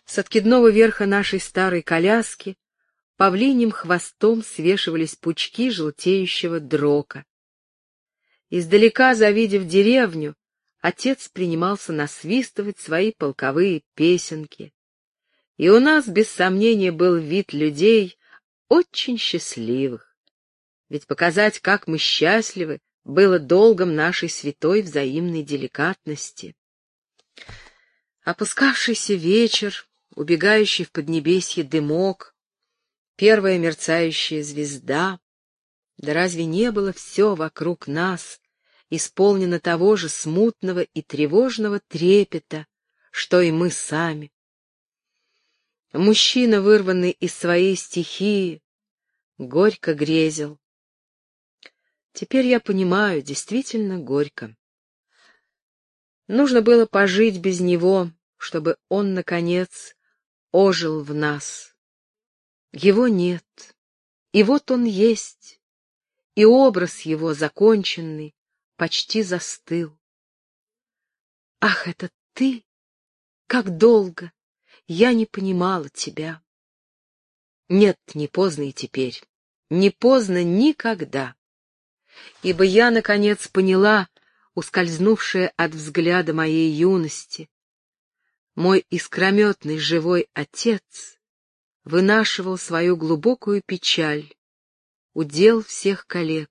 С откидного верха нашей старой коляски павлиним хвостом свешивались пучки желтеющего дрока. Издалека, завидев деревню, отец принимался насвистывать свои полковые песенки. И у нас, без сомнения, был вид людей очень счастливых. Ведь показать, как мы счастливы, было долгом нашей святой взаимной деликатности. Опускавшийся вечер, убегающий в поднебесье дымок, первая мерцающая звезда. Да разве не было все вокруг нас исполнено того же смутного и тревожного трепета, что и мы сами? Мужчина, вырванный из своей стихии, горько грезил. Теперь я понимаю, действительно горько. Нужно было пожить без него, чтобы он, наконец, ожил в нас. Его нет, и вот он есть, и образ его, законченный, почти застыл. Ах, это ты! Как долго! Я не понимала тебя. Нет, не поздно и теперь, не поздно никогда. Ибо я, наконец, поняла, ускользнувшее от взгляда моей юности. Мой искрометный живой отец вынашивал свою глубокую печаль, удел всех коллег.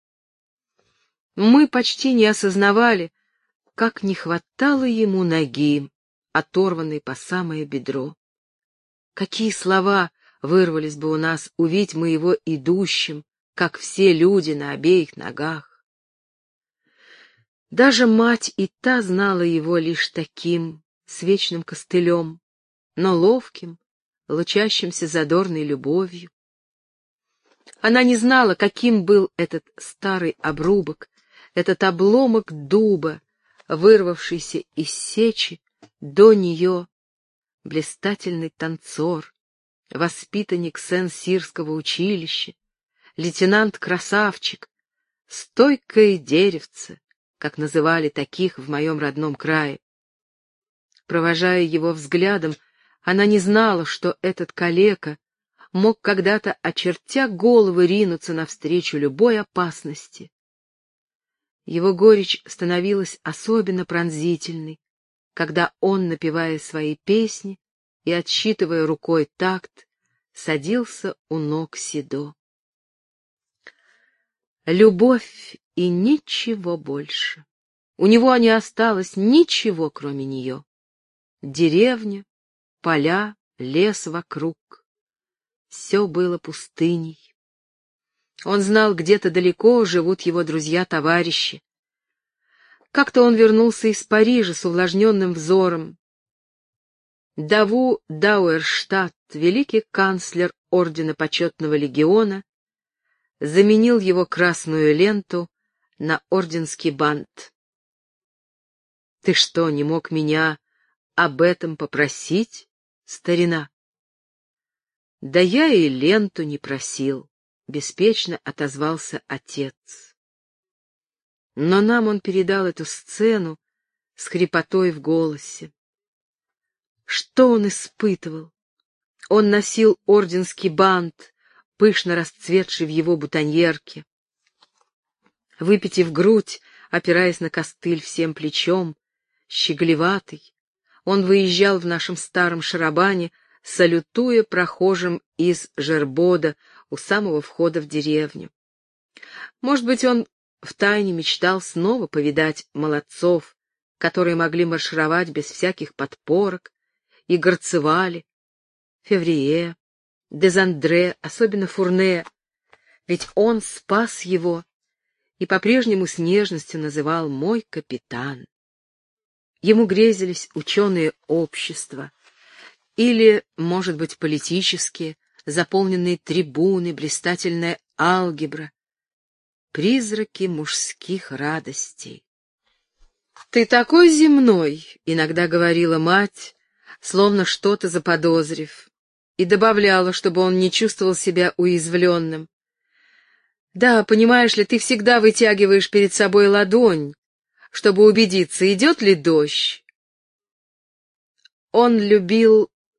Мы почти не осознавали, как не хватало ему ноги, оторванной по самое бедро. Какие слова вырвались бы у нас, увидь мы его идущим, как все люди на обеих ногах. Даже мать и та знала его лишь таким, с вечным костылем, но ловким, лучащимся задорной любовью. Она не знала, каким был этот старый обрубок, этот обломок дуба, вырвавшийся из сечи до нее, блистательный танцор, воспитанник Сен-Сирского училища, лейтенант-красавчик, стойкое деревце, как называли таких в моем родном крае. Провожая его взглядом, она не знала, что этот калека мог когда-то, очертя головы, ринуться навстречу любой опасности. Его горечь становилась особенно пронзительной, когда он, напевая свои песни и отсчитывая рукой такт, садился у ног Сидо. Любовь и ничего больше. У него не осталось ничего, кроме нее. Деревня, поля, лес вокруг. Все было пустыней. Он знал, где-то далеко живут его друзья-товарищи. Как-то он вернулся из Парижа с увлажненным взором. Даву Дауэрштадт, великий канцлер ордена почетного легиона, заменил его красную ленту на орденский бант. «Ты что, не мог меня об этом попросить, старина?» «Да я и ленту не просил», — беспечно отозвался отец. Но нам он передал эту сцену с хрипотой в голосе. Что он испытывал? Он носил орденский бант, пышно расцветший в его бутоньерке. Выпитив грудь, опираясь на костыль всем плечом, щеголеватый, он выезжал в нашем старом шарабане, салютуя прохожим из Жербода у самого входа в деревню. Может быть, он втайне мечтал снова повидать молодцов, которые могли маршировать без всяких подпорок, и горцевали, Феврие, Дезандре, особенно Фурне, ведь он спас его и по-прежнему с нежностью называл «мой капитан». Ему грезились ученые общества или, может быть, политические, заполненные трибуны, блистательная алгебра, призраки мужских радостей. «Ты такой земной», — иногда говорила мать, словно что-то заподозрив, и добавляла, чтобы он не чувствовал себя уязвленным. «Да, понимаешь ли, ты всегда вытягиваешь перед собой ладонь, чтобы убедиться, идет ли дождь». Он любил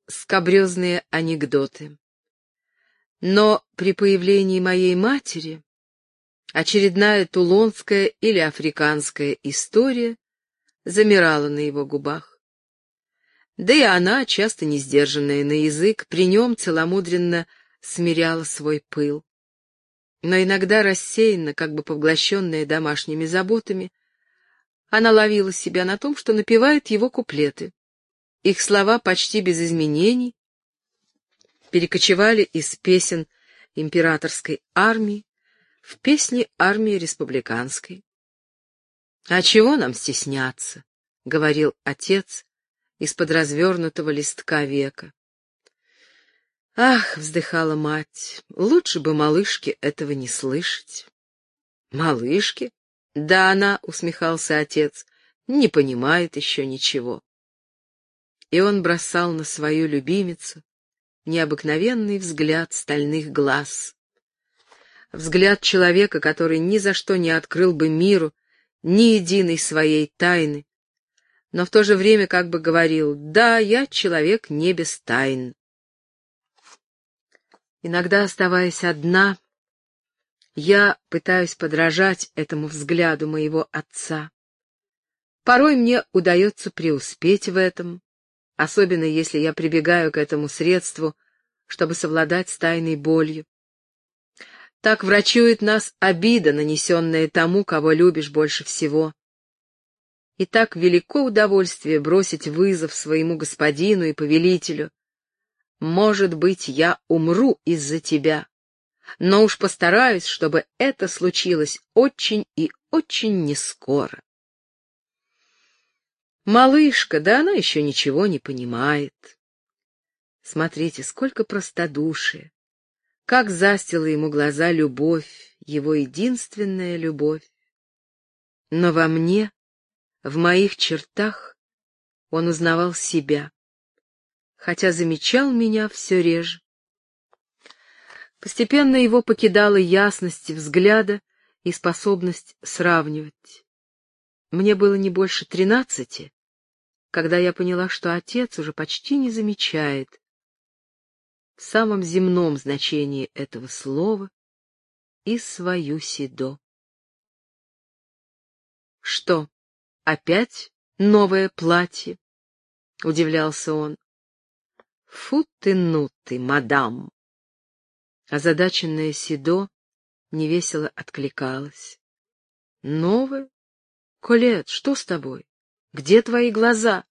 скабрезные анекдоты. Но при появлении моей матери очередная тулонская или африканская история замирала на его губах. Да и она, часто не сдержанная на язык, при нем целомудренно смиряла свой пыл. Но иногда рассеянно, как бы поглощенная домашними заботами, она ловила себя на том, что напевает его куплеты. Их слова почти без изменений перекочевали из песен императорской армии в песни армии республиканской. «А чего нам стесняться?» — говорил отец из-под развернутого листка века. «Ах!» — вздыхала мать, — «лучше бы малышке этого не слышать». «Малышке?» «Да она», — усмехался отец, — «не понимает еще ничего». И он бросал на свою любимицу необыкновенный взгляд стальных глаз. Взгляд человека, который ни за что не открыл бы миру ни единой своей тайны, но в то же время как бы говорил: «Да, я человек не без тайн». Иногда, оставаясь одна, я пытаюсь подражать этому взгляду моего отца. Порой мне удается преуспеть в этом, особенно если я прибегаю к этому средству, чтобы совладать с тайной болью. Так врачует нас обида, нанесенная тому, кого любишь больше всего. И так велико удовольствие бросить вызов своему господину и повелителю. Может быть, я умру из-за тебя, но уж постараюсь, чтобы это случилось очень и очень нескоро. Малышка, да она еще ничего не понимает. Смотрите, сколько простодушия, как застила ему глаза любовь, его единственная любовь. Но во мне, в моих чертах, он узнавал себя, хотя замечал меня все реже. Постепенно его покидала ясность взгляда и способность сравнивать. Мне было не больше 13, когда я поняла, что отец уже почти не замечает в самом земном значении этого слова и свою седо. «Что, опять новое платье?» — удивлялся он. «Фу ты, ну ты, мадам!» Озадаченная седо невесело откликалась. «Новое? Колет, что с тобой? Где твои глаза?»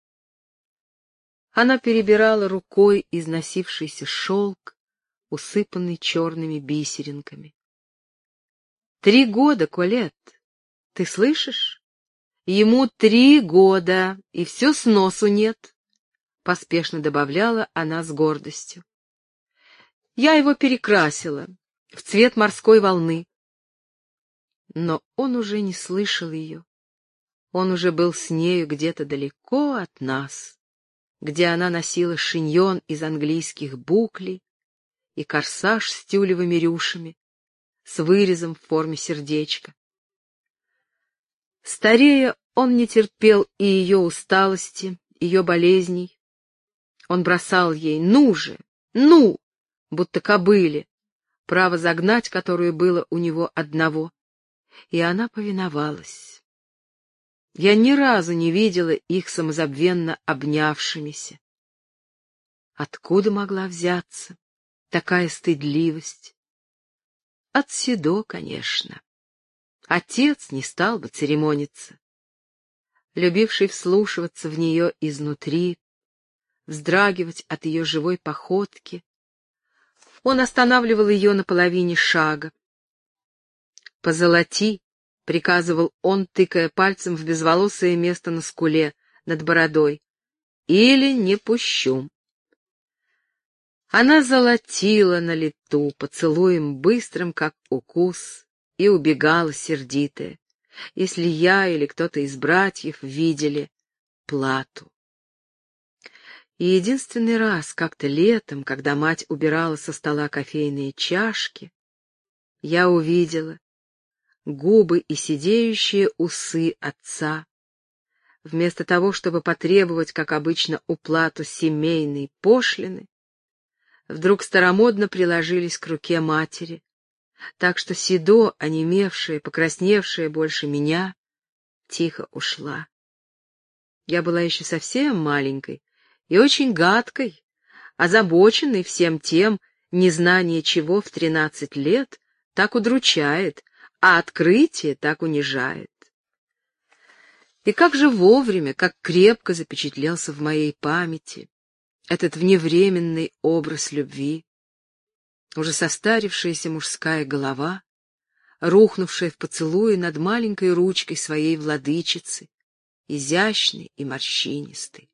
Она перебирала рукой износившийся шелк, усыпанный черными бисеринками. 3 года, Колет, ты слышишь? Ему 3 года, и все сносу нет, — поспешно добавляла она с гордостью. Я его перекрасила в цвет морской волны. Но он уже не слышал ее. Он уже был с нею где-то далеко от нас, где она носила шиньон из английских буклей и корсаж с тюлевыми рюшами, с вырезом в форме сердечка. Старея, он не терпел и ее усталости, ее болезней. Он бросал ей: «Ну же, ну!» будто кобыле, право загнать которую было у него одного. И она повиновалась. Я ни разу не видела их самозабвенно обнявшимися. Откуда могла взяться такая стыдливость? От Седо, конечно. Отец не стал бы церемониться. Любивший вслушиваться в нее изнутри, вздрагивать от ее живой походки, он останавливал ее на половине шага. «Позолоти», — приказывал он, тыкая пальцем в безволосое место на скуле над бородой, — «или не пущу». Она золотила на лету, поцелуем быстрым, как укус, и убегала сердитая, если я или кто-то из братьев видели плату. И единственный раз, как-то летом, когда мать убирала со стола кофейные чашки, я увидела губы и сидеющие усы отца, вместо того, чтобы потребовать, как обычно, уплату семейной пошлины, вдруг старомодно приложились к руке матери, так что Сидо, онемевшая, покрасневшая больше меня, тихо ушла. Я была еще совсем маленькой и очень гадкой, озабоченной всем тем, незнание чего в 13 лет так удручает, а открытие так унижает. И как же вовремя, как крепко запечатлелся в моей памяти этот вневременный образ любви, уже состарившаяся мужская голова, рухнувшая в поцелуе над маленькой ручкой своей владычицы, изящной и морщинистой.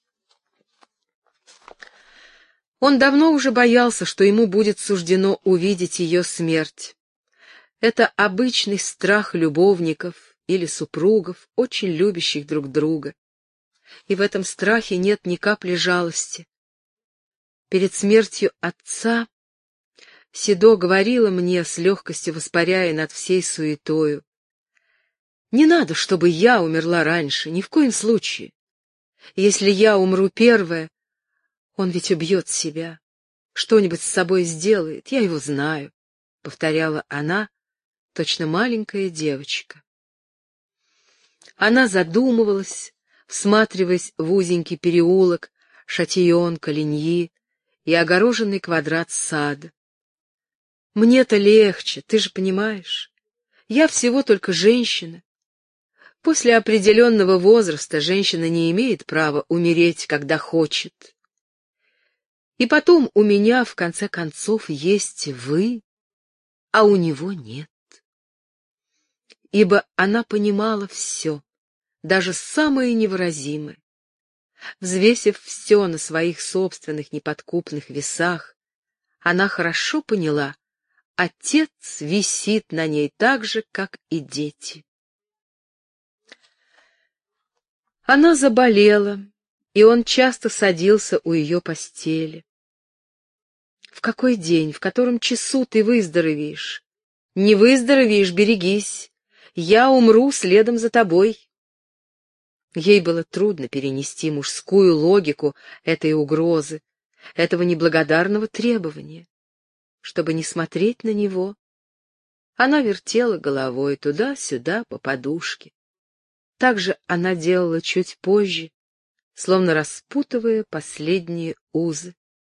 Он давно уже боялся, что ему будет суждено увидеть ее смерть. Это обычный страх любовников или супругов, очень любящих друг друга. И в этом страхе нет ни капли жалости. Перед смертью отца Сидо говорила мне, с легкостью воспаряя над всей суетою: «Не надо, чтобы я умерла раньше, ни в коем случае. Если я умру первая, он ведь убьет себя, что-нибудь с собой сделает, я его знаю», — повторяла она, точно маленькая девочка. Она задумывалась, всматриваясь в узенький переулок, шатион, Калиньи и огороженный квадрат сада. «Мне-то легче, ты же понимаешь. Я всего только женщина. После определенного возраста женщина не имеет права умереть, когда хочет. И потом у меня, в конце концов, есть вы, а у него нет». Ибо она понимала все, даже самое невыразимое. Взвесив все на своих собственных неподкупных весах, она хорошо поняла: отец висит на ней так же, как и дети. Она заболела, и он часто садился у ее постели. «В какой день, в котором часу ты выздоровеешь? Не выздоровеешь, берегись. Я умру следом за тобой». Ей было трудно перенести мужскую логику этой угрозы, этого неблагодарного требования. Чтобы не смотреть на него, она вертела головой туда-сюда по подушке. Так же она делала чуть позже, словно распутывая последние узы.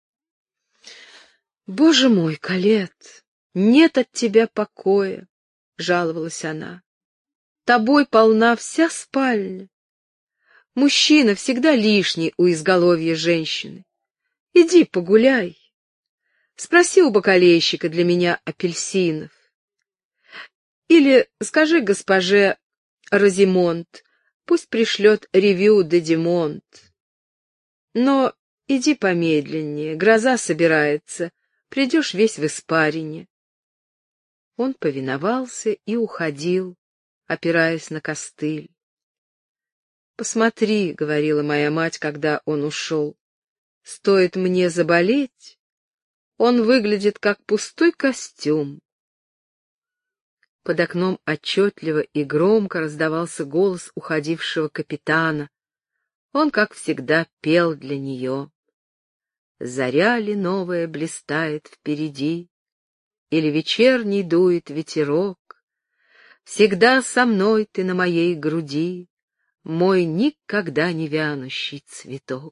«Боже мой, Колет, нет от тебя покоя», — жаловалась она. «Тобой полна вся спальня. Мужчина всегда лишний у изголовья женщины. Иди погуляй. Спроси у бакалейщика для меня апельсинов. Или скажи госпоже Розимонт, пусть пришлет ревю де Димонт. Но иди помедленнее, гроза собирается, придешь весь в испарине». Он повиновался и уходил, опираясь на костыль. «Посмотри», — говорила моя мать, когда он ушел, — «стоит мне заболеть, он выглядит как пустой костюм». Под окном отчетливо и громко раздавался голос уходившего капитана. Он, как всегда, пел для нее. «Заря ли новая блистает впереди, или вечерний дует ветерок, всегда со мной ты на моей груди, мой никогда не вянущий цветок».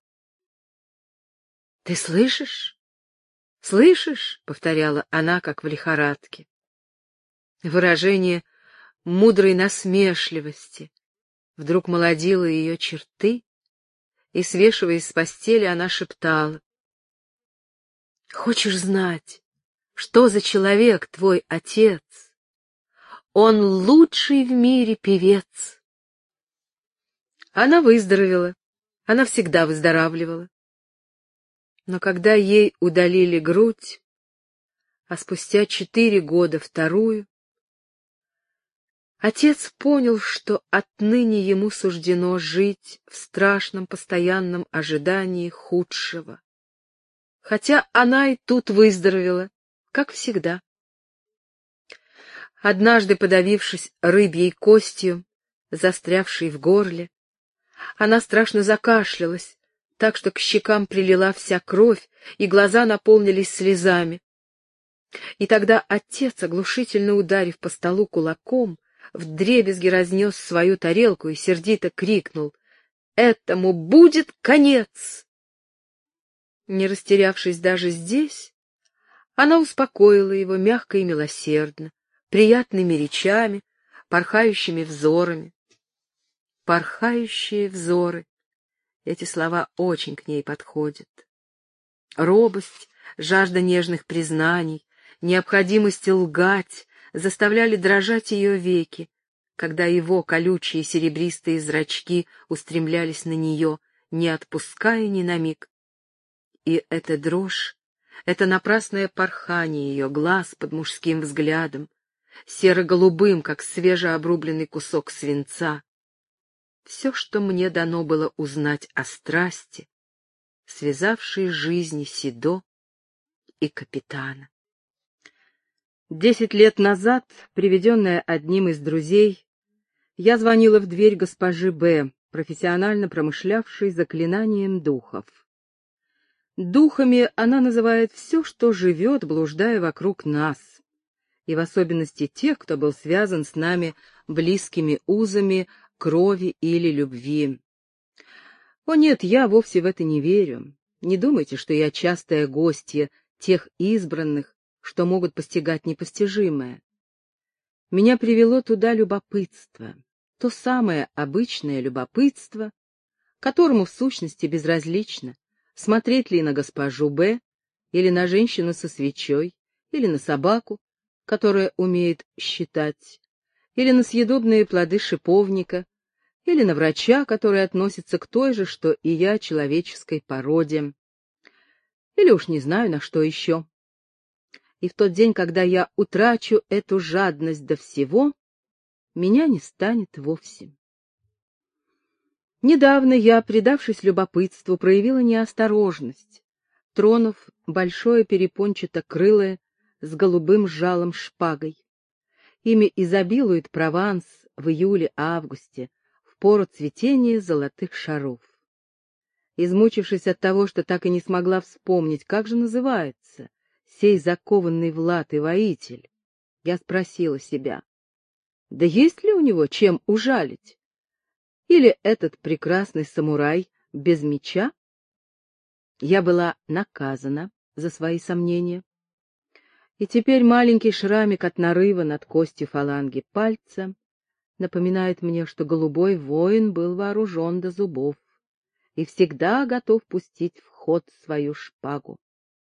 «Ты слышишь? Слышишь?» — повторяла она, как в лихорадке. Выражение мудрой насмешливости вдруг молодило ее черты, и, свешиваясь с постели, она шептала: «Хочешь знать, что за человек твой отец? Он лучший в мире певец». Она выздоровела, она всегда выздоравливала. Но когда ей удалили грудь, а спустя 4 года вторую, отец понял, что отныне ему суждено жить в страшном постоянном ожидании худшего. Хотя она и тут выздоровела, как всегда. Однажды, подавившись рыбьей костью, застрявшей в горле, Она страшно закашлялась, так что к щекам прилила вся кровь, и глаза наполнились слезами. И тогда отец, оглушительно ударив по столу кулаком, вдребезги разнес свою тарелку и сердито крикнул: «Этому будет конец!» Не растерявшись даже здесь, она успокоила его мягко и милосердно, приятными речами, порхающими взорами. Порхающие взоры. Эти слова очень к ней подходят. Робость, жажда нежных признаний, необходимость лгать заставляли дрожать ее веки, когда его колючие серебристые зрачки устремлялись на нее, не отпуская ни на миг. И эта дрожь, это напрасное порхание ее глаз под мужским взглядом, серо-голубым, как свежеобрубленный кусок свинца, все, что мне дано было узнать о страсти, связавшей жизни Сидо и капитана. 10 лет назад, приведенная одним из друзей, я звонила в дверь госпожи Б., профессионально промышлявшей заклинанием духов. Духами она называет все, что живет, блуждая вокруг нас, и в особенности тех, кто был связан с нами близкими узами крови или любви. О нет, я вовсе в это не верю. Не думайте, что я частая гостья тех избранных, что могут постигать непостижимое. Меня привело туда любопытство, то самое обычное любопытство, которому в сущности безразлично, смотреть ли на госпожу Б, или на женщину со свечой, или на собаку, которая умеет считать, или на съедобные плоды шиповника, или на врача, который относится к той же, что и я, человеческой породе, или уж не знаю, на что еще. И в тот день, когда я утрачу эту жадность до всего, меня не станет вовсе. Недавно я, предавшись любопытству, проявила неосторожность, тронув большое перепончато-крылое с голубым жалом шпагой. Ими изобилует Прованс в июле-августе, в пору цветения золотых шаров. Измучившись от того, что так и не смогла вспомнить, как же называется сей закованный в латы воитель, я спросила себя, да есть ли у него чем ужалить? Или этот прекрасный самурай без меча? Я была наказана за свои сомнения. И теперь маленький шрамик от нарыва над костью фаланги пальца напоминает мне, что голубой воин был вооружен до зубов и всегда готов пустить в ход свою шпагу.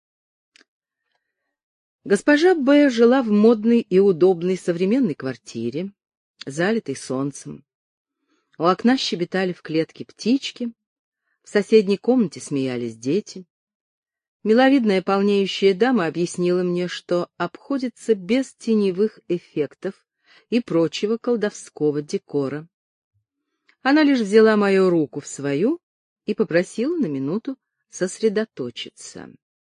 Госпожа Б. жила в модной и удобной современной квартире, залитой солнцем. У окна щебетали в клетке птички, в соседней комнате смеялись дети. Миловидная полнеющая дама объяснила мне, что обходится без теневых эффектов и прочего колдовского декора. Она лишь взяла мою руку в свою и попросила на минуту сосредоточиться.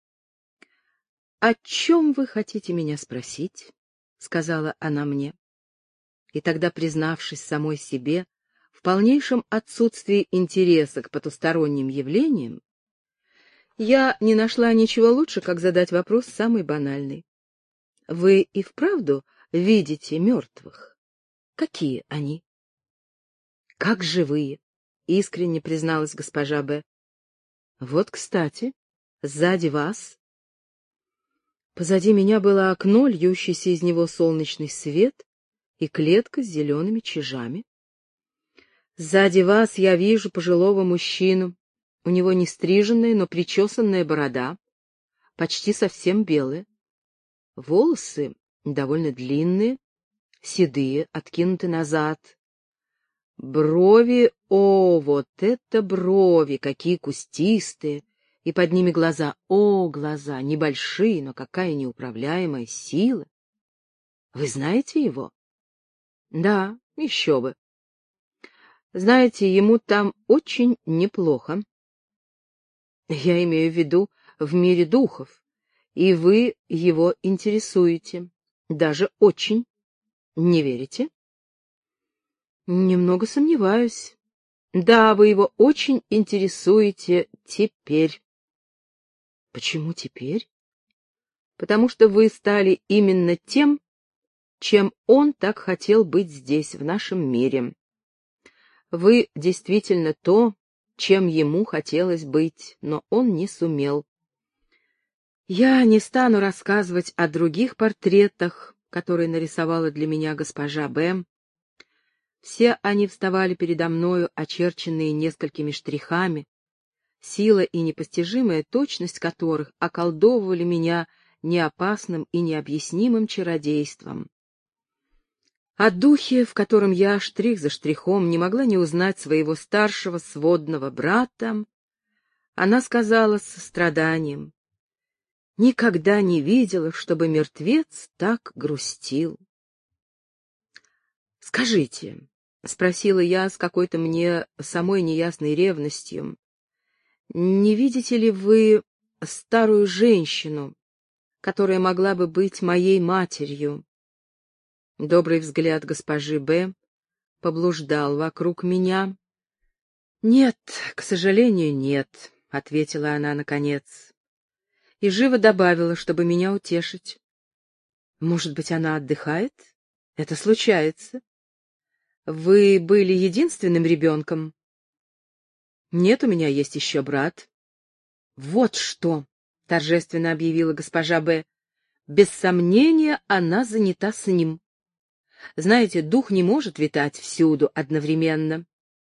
«О чем вы хотите меня спросить?» — сказала она мне. И тогда, признавшись самой себе в полнейшем отсутствии интереса к потусторонним явлениям, я не нашла ничего лучше, как задать вопрос самый банальный. «Вы и вправду видите мертвых? Какие они?» «Как живые», — искренне призналась госпожа Б. «Вот, кстати, сзади вас». Позади меня было окно, льющийся из него солнечный свет, и клетка с зелеными чижами. «Сзади вас я вижу пожилого мужчину. У него не стриженная, но причесанная борода, почти совсем белая. Волосы довольно длинные, седые, откинуты назад. Брови, о, вот это брови, какие кустистые, и под ними глаза, о, глаза, небольшие, но какая неуправляемая сила. Вы знаете его? Да, еще бы. Знаете, ему там очень неплохо. Я имею в виду в мире духов, и вы его интересуете, даже очень. Не верите? Немного сомневаюсь. Да, вы его очень интересуете теперь. Почему теперь? Потому что вы стали именно тем, чем он так хотел быть здесь, в нашем мире. Вы действительно то, чем ему хотелось быть, но он не сумел. Я не стану рассказывать о других портретах, которые нарисовала для меня госпожа Б. Все они вставали передо мною, очерченные несколькими штрихами, сила и непостижимая точность которых околдовывали меня неопасным и необъяснимым чародейством. О духе, в котором я штрих за штрихом не могла не узнать своего старшего сводного брата, она сказала с состраданием: «Никогда не видела, чтобы мертвец так грустил». «Скажите», — спросила я с какой-то мне самой неясной ревностью, «не видите ли вы старую женщину, которая могла бы быть моей матерью?» Добрый взгляд госпожи Б. поблуждал вокруг меня. «Нет, к сожалению, нет», — ответила она наконец. И живо добавила, чтобы меня утешить: «Может быть, она отдыхает? Это случается. Вы были единственным ребенком?» «Нет, у меня есть еще брат». «Вот что!» — торжественно объявила госпожа Б. «Без сомнения, она занята с ним. Знаете, дух не может витать всюду одновременно».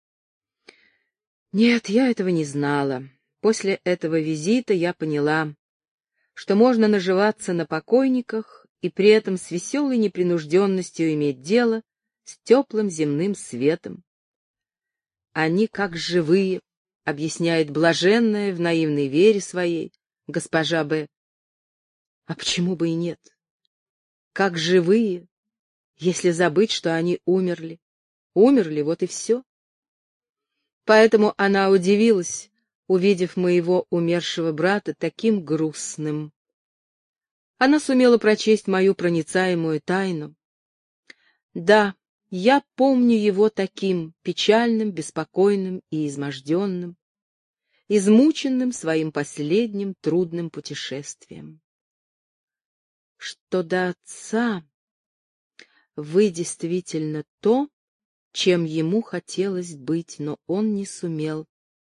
Нет, я этого не знала. После этого визита я поняла, что можно наживаться на покойниках и при этом с веселой непринужденностью иметь дело с теплым земным светом. Они как живые, объясняет блаженная в наивной вере своей госпожа Б. А почему бы и нет? Как живые, если забыть, что они умерли. Умерли, вот и все. Поэтому она удивилась, увидев моего умершего брата таким грустным. Она сумела прочесть мою проницаемую тайну. Да, я помню его таким печальным, беспокойным и изможденным, измученным своим последним трудным путешествием. Что до отца, вы действительно то, чем ему хотелось быть, но он не сумел.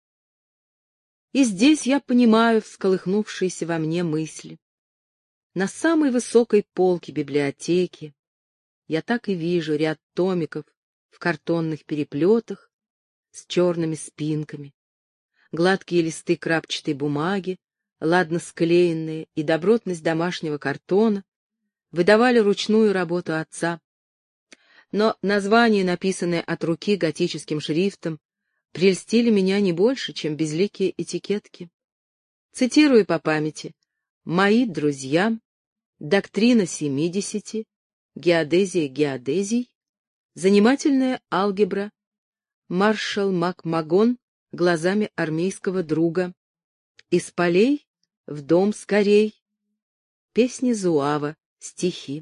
И здесь я понимаю всколыхнувшиеся во мне мысли. На самой высокой полке библиотеки я так и вижу ряд томиков в картонных переплетах с черными спинками, гладкие листы крапчатой бумаги, ладно склеенные, и добротность домашнего картона выдавали ручную работу отца. Но названия, написанные от руки готическим шрифтом, прельстили меня не больше, чем безликие этикетки. Цитирую по памяти: «Мои друзья», «Доктрина 70», «Геодезия геодезий», «Занимательная алгебра», «Маршал Макмагон глазами армейского друга», «Из полей в дом скорей», «Песни Зуава», стихи.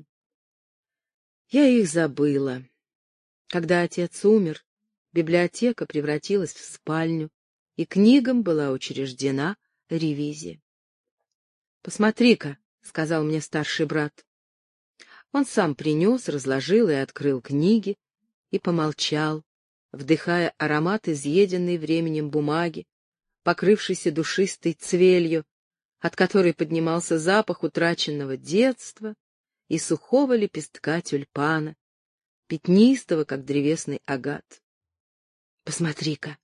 Я их забыла. Когда отец умер, библиотека превратилась в спальню, и книгам была учреждена ревизия. «Посмотри-ка», — сказал мне старший брат. Он сам принес, разложил и открыл книги и помолчал, вдыхая аромат изъеденной временем бумаги, покрывшейся душистой цвелью, от которой поднимался запах утраченного детства и сухого лепестка тюльпана, пятнистого, как древесный агат. «Посмотри-ка!»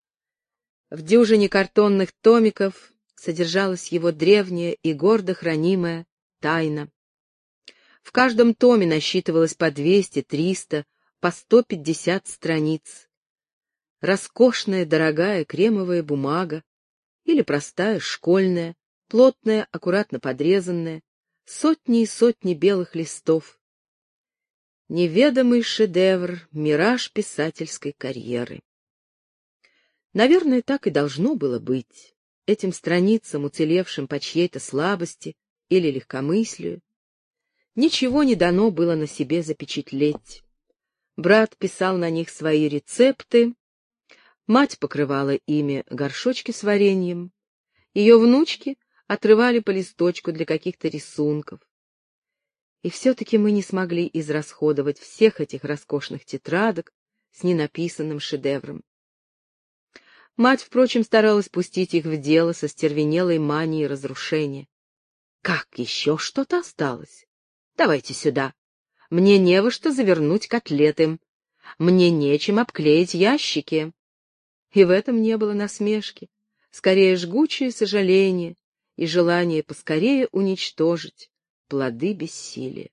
В дюжине картонных томиков содержалась его древняя и гордо хранимая тайна. В каждом томе насчитывалось по 200, 300, по 150 страниц. Роскошная, дорогая кремовая бумага или простая, школьная, плотная, аккуратно подрезанная, сотни и сотни белых листов. Неведомый шедевр, мираж писательской карьеры. Наверное, так и должно было быть. Этим страницам, уцелевшим по чьей-то слабости или легкомыслию, ничего не дано было на себе запечатлеть. Брат писал на них свои рецепты, Мать покрывала ими горшочки с вареньем, ее внучки отрывали по листочку для каких-то рисунков. И все-таки мы не смогли израсходовать всех этих роскошных тетрадок с ненаписанным шедевром. Мать, впрочем, старалась пустить их в дело со стервенелой манией разрушения. «Как, еще что-то осталось? Давайте сюда. Мне не во что завернуть котлеты. Мне нечем обклеить ящики». И в этом не было насмешки, скорее жгучее сожаление и желание поскорее уничтожить плоды бессилия.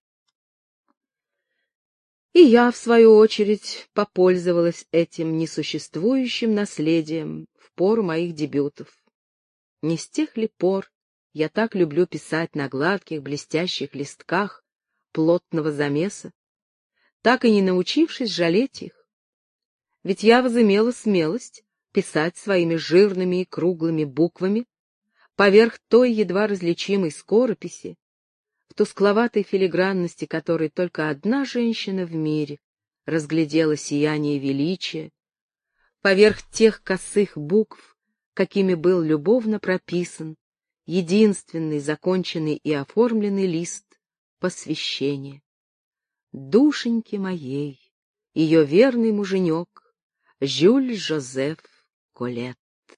И я, в свою очередь, попользовалась этим несуществующим наследием в пору моих дебютов. Не с тех ли пор я так люблю писать на гладких блестящих листках плотного замеса, так и не научившись жалеть их? Ведь я возымела смелость писать своими жирными и круглыми буквами поверх той едва различимой скорописи, в тускловатой филигранности которой только одна женщина в мире разглядела сияние величия, поверх тех косых букв, какими был любовно прописан единственный законченный и оформленный лист посвящения. Душеньки моей, ее верный муженек, Жюль Жозеф Колет.